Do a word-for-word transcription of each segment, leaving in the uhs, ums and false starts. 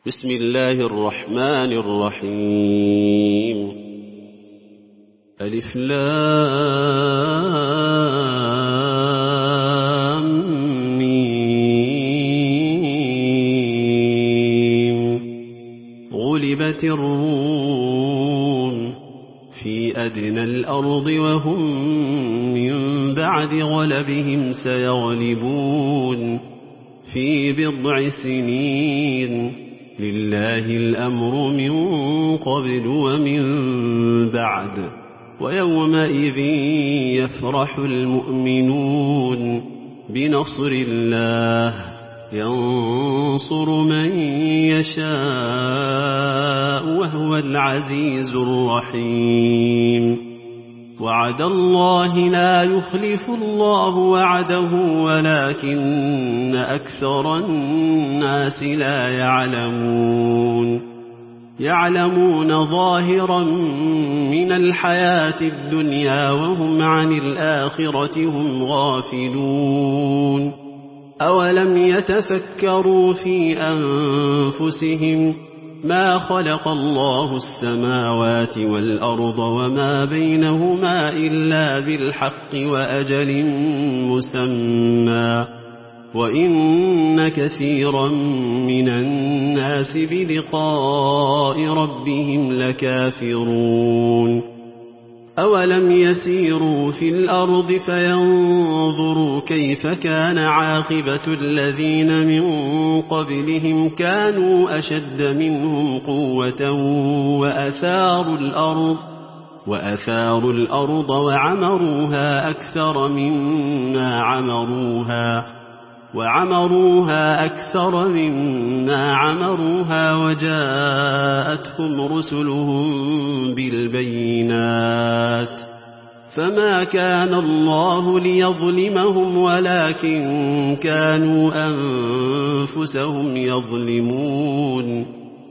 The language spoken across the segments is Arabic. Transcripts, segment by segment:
بسم الله الرحمن الرحيم ألف لام ميم غلبت الروم في أدنى الأرض وهم من بعد غلبهم سيغلبون في بضع سنين لله الأمر من قبل ومن بعد ويومئذ يفرح المؤمنون بنصر الله ينصر من يشاء وهو العزيز الرحيم وعد الله لا يخلف الله وعده ولكن أكثر الناس لا يعلمون يعلمون ظاهرا من الحياة الدنيا وهم عن الآخرة هم غافلون أولم يتفكروا في أنفسهم ما خلق الله السماوات والأرض وما بينهما إلا بالحق وأجل مسمى وإن كثيرا من الناس بلقاء ربهم لكافرون أولم يسيروا في الأرض فينظروا كيف كان عاقبة الذين من قبلهم كانوا أشد منهم قوة وأثاروا الأرض وأثاروا الأرض وعمروها أكثر مما عمروها وعمروها أكثر مما عمروها وجاءتهم رسلهم بالبينات فما كان الله ليظلمهم ولكن كانوا أنفسهم يظلمون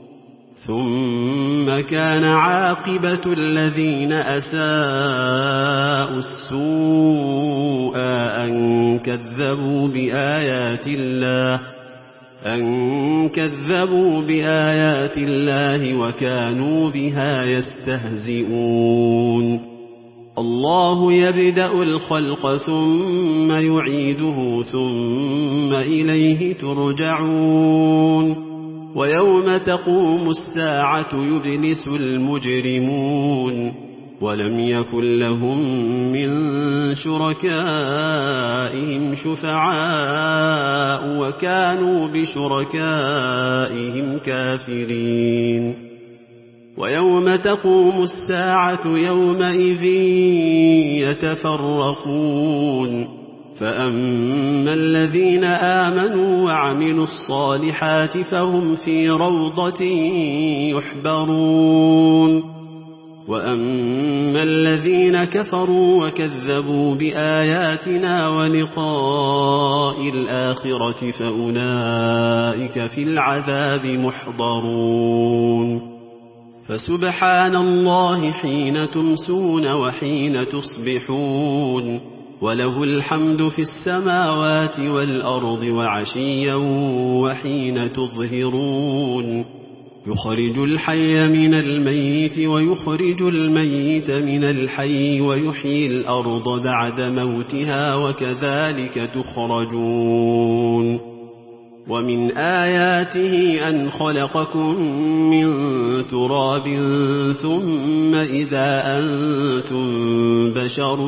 ثم كان عاقبة الذين أساءوا السوء أن كذبوا بآيات الله أن كذبوا بآيات الله وكانوا بها يستهزئون الله يبدأ الخلق ثم يعيده ثم إليه ترجعون ويوم تقوم الساعة يبلس المجرمون ولم يكن لهم من شركائهم شفعاء وكانوا بشركائهم كافرين ويوم تقوم الساعة يومئذ يتفرقون فأما الذين آمنوا وعملوا الصالحات فهم في روضة يحبرون وأما الذين كفروا وكذبوا بآياتنا ولقاء الآخرة فأولئك في العذاب محضرون فسبحان الله حين تمسون وحين تصبحون وله الحمد في السماوات والأرض وعشيا وحين تظهرون يخرج الحي من الميت ويخرج الميت من الحي ويحيي الأرض بعد موتها وكذلك تخرجون ومن آياته أن خلقكم من تراب ثم إذا أنتم بشر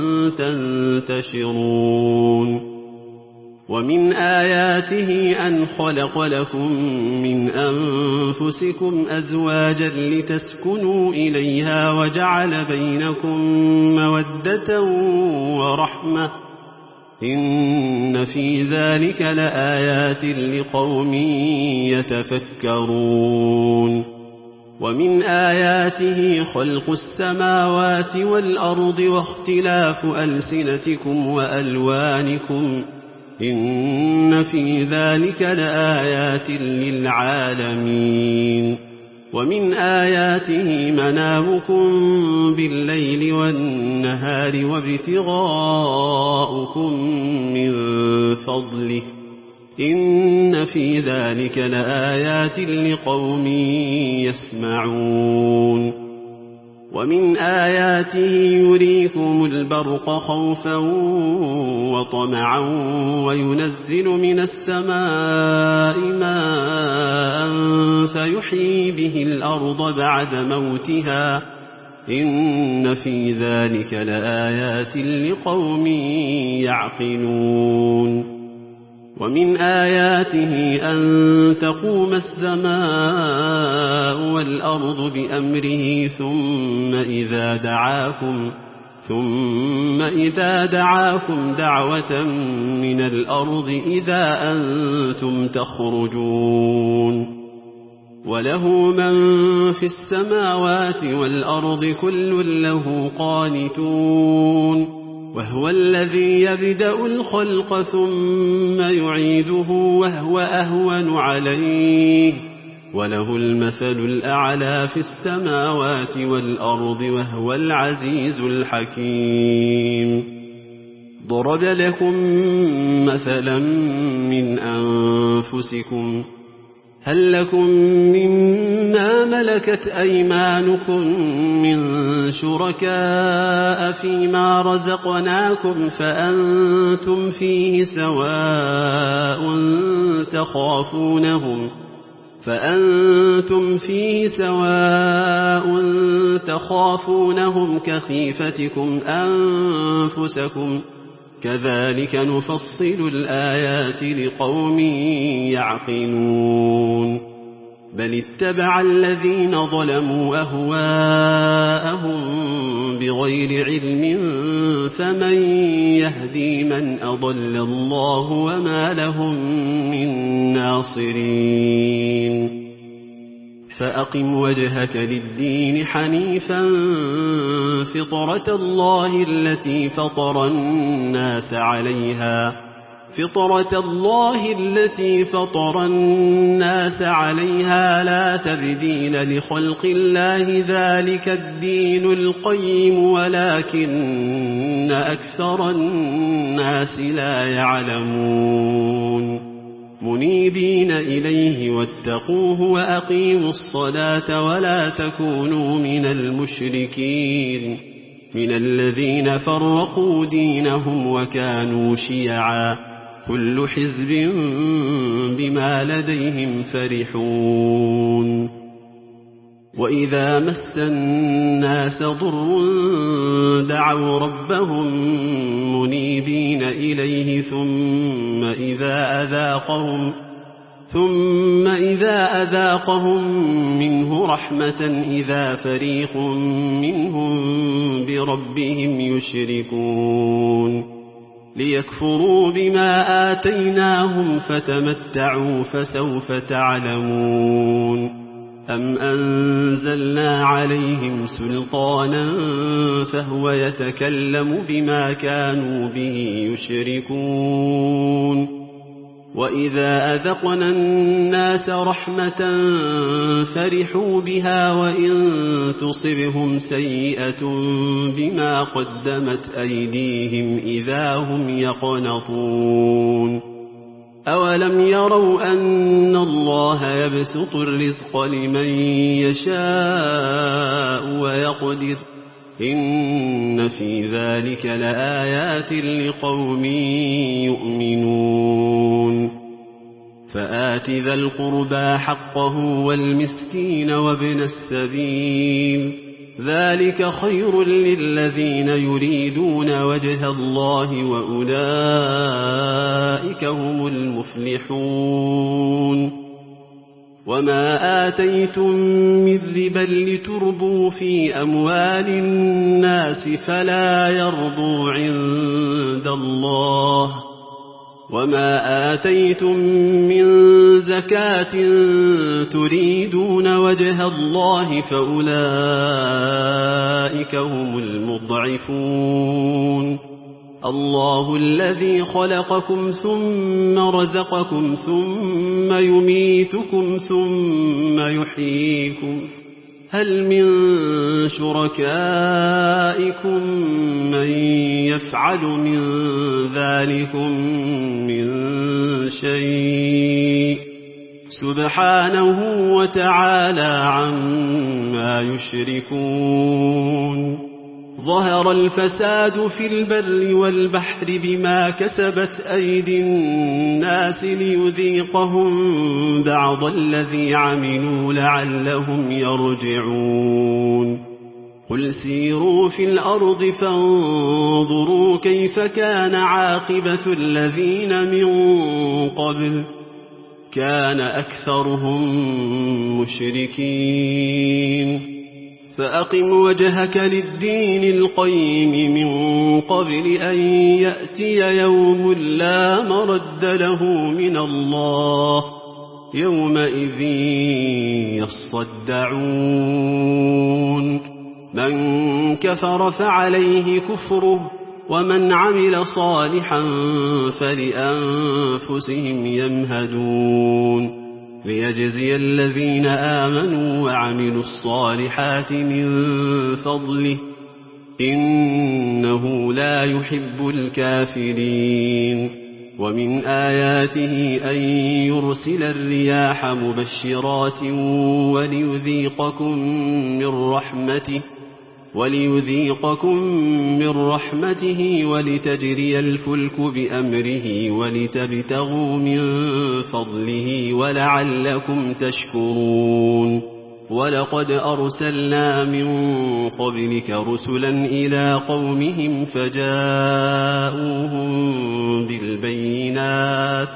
تنتشرون ومن آياته أن خلق لكم من أنفسكم أزواجا لتسكنوا إليها وجعل بينكم مودة ورحمة إن في ذلك لآيات لقوم يتفكرون ومن آياته خلق السماوات والأرض واختلاف ألسنتكم وألوانكم إن في ذلك لآيات للعالمين ومن آياته منامكم بالليل والنهار وابتغاؤكم من فضله إن في ذلك لآيات لقوم يسمعون ومن آياته يريكم البرق خوفا وطمعا وينزل من السماء ماء فيحيي به الأرض بعد موتها إن في ذلك لآيات لقوم يعقلون ومن آياته أن تقوم السماء والأرض بأمره ثم إذا دعاكم ثم إذا دعاكم دعوة من الأرض إذا أنتم تخرجون وله من في السماوات والأرض كل له قانتون وهو الذي يبدأ الخلق ثم يعيده وهو أهون عليه وله المثل الأعلى في السماوات والأرض وهو العزيز الحكيم ضرب لكم مثلا من أنفسكم هل لكم مما ملكت أيمانكم من شركاء فيما رزقناكم فأنتم فيه سواء تخافونهم فأنتم فيه سواء تخافونهم كخيفتكم أنفسكم كذلك نفصل الآيات لقوم يعقلون بل اتبع الذين ظلموا أهواءهم بغير علم فمن يهدي من أضل الله وما لهم من ناصرين فأقم وجهك للدين حنيفا فطرة الله التي فطر الناس عليها فطرة الله التي فطر الناس عليها لا تبديل لخلق الله ذلك الدين القيم ولكن أكثر الناس لا يعلمون منيبين إليه واتقوه وأقيموا الصلاة ولا تكونوا من المشركين من الذين فرقوا دينهم وكانوا شيعا كل حزب بما لديهم فرحون وإذا مس الناس ضر دعوا ربهم منيبين إليه ثم إذا أذاقهم ثم إذا أذاقهم منه رحمة إذا فريق منهم بربهم يشركون ليكفروا بما آتيناهم فتمتعوا فسوف تعلمون أم أنزلنا عليهم سلطانا فهو يتكلم بما كانوا به يشركون وإذا أذقنا الناس رحمة فرحوا بها وإن تصبهم سيئة بما قدمت أيديهم إذا هم يقنطون أولم يروا أن الله يبسط الرزق لمن يشاء ويقدر إن في ذلك لآيات لقوم يؤمنون فآت ذا القربى حقه والمسكين وابن السبيل ذلك خير للذين يريدون وجه الله وأولئك هم المفلحون وما آتيتم من ربا لتربوا في أموال الناس فلا يرضوا عند الله وما آتيتم من زكاة تريدون وجه الله فأولئك هم المضعفون الله الذي خلقكم ثم رزقكم ثم يميتكم ثم يحييكم هل من شركائكم من يفعل من ذلكم من شيء سبحانه وتعالى عما يشركون ظهر الفساد في البر والبحر بما كسبت أيدي الناس ليذيقهم بعض الذي عملوا لعلهم يرجعون قل سيروا في الأرض فانظروا كيف كان عاقبة الذين من قبل كان أكثرهم مشركين فأقم وجهك للدين القيم من قبل أن يأتي يوم لا مرد له من الله يومئذ يصدعون من كفر فعليه كفره ومن عمل صالحا فلأنفسهم يمهدون ليجزي الذين آمنوا وعملوا الصالحات من فضله إنه لا يحب الكافرين ومن آياته أن يرسل الرياح مبشرات وليذيقكم من رحمته وليذيقكم من رحمته ولتجري الفلك بأمره ولتبتغوا من فضله ولعلكم تشكرون ولقد أرسلنا من قبلك رسلا إلى قومهم فجاءوهم بالبينات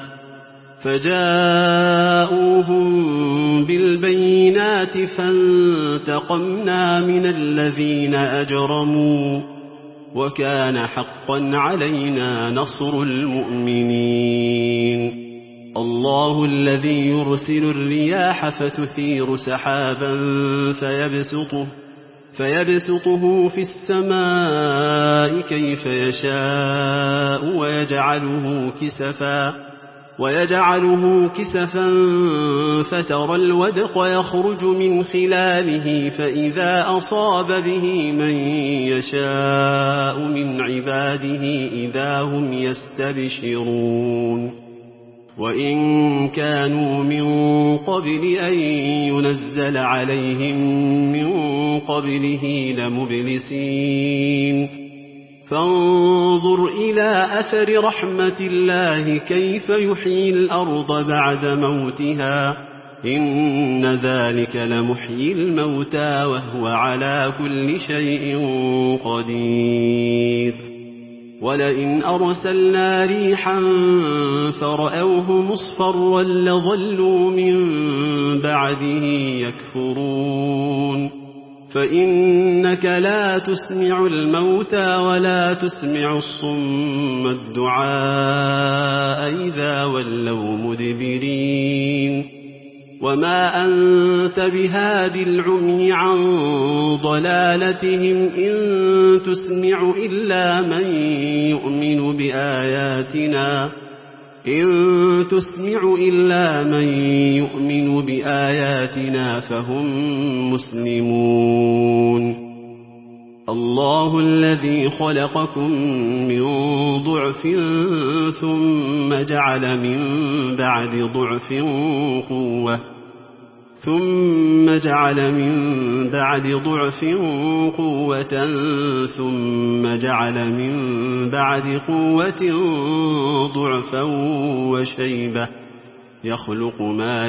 فجاءوهم بالبينات فانتقمنا من الذين أجرموا وكان حقا علينا نصر المؤمنين الله الذي يرسل الرياح فتثير سحابا فيبسطه فيبسطه في السماء كيف يشاء ويجعله كسفا ويجعله كسفا فترى الودق يخرج من خلاله فإذا أصاب به من يشاء من عباده إذا هم يستبشرون وإن كانوا من قبل أن ينزل عليهم من قبله لمبلسين فانظر إلى أثر رحمة الله كيف يحيي الأرض بعد موتها إن ذلك لمحيي الموتى وهو على كل شيء قدير ولئن أرسلنا ريحا فرأوه مصفرا لظلوا من بعده يكفرون فإنك لا تسمع الموتى ولا تسمع الصم الدعاء إذا ولوا مدبرين وما أنت بهاد العمي عن ضلالتهم إن تسمع إلا من يؤمن بآياتنا إن تسمع إلا من يؤمن بآياتنا فهم مسلمون الله الذي خلقكم من ضعف ثم جعل من بعد ضعف قوة ثم جعل من بعد ضعف قوة ثم جعل من بعد قوة ضعفا وشيبة يخلق ما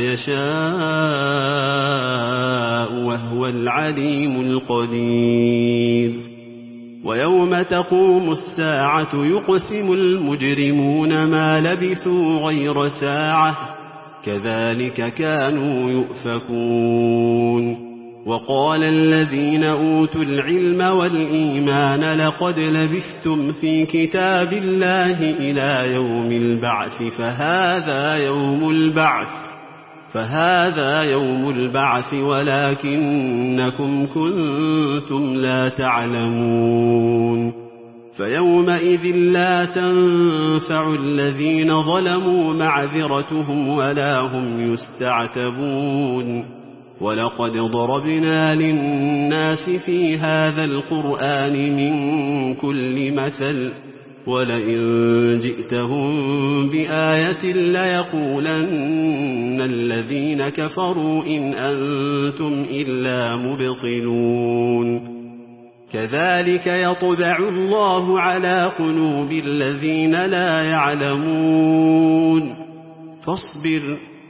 يشاء وهو العليم القدير ويوم تقوم الساعة يقسم المجرمون ما لبثوا غير ساعة كذلك كانوا يؤفكون وقال الذين أوتوا العلم والإيمان لقد لبثتم في كتاب الله إلى يوم البعث فهذا يوم البعث فهذا يوم البعث ولكنكم كنتم لا تعلمون فيومئذ لا تنفع الذين ظلموا معذرتهم ولا هم يستعتبون ولقد ضربنا للناس في هذا القرآن من كل مثل ولئن جئتهم بآية ليقولن الذين كفروا إن أنتم إلا مبطلون كذلك يطبع الله على قلوب الذين لا يعلمون فاصبر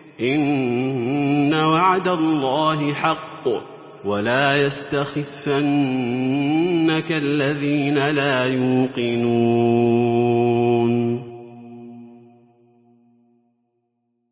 إن وعد الله حق ولا يستخفنك الذين لا يوقنون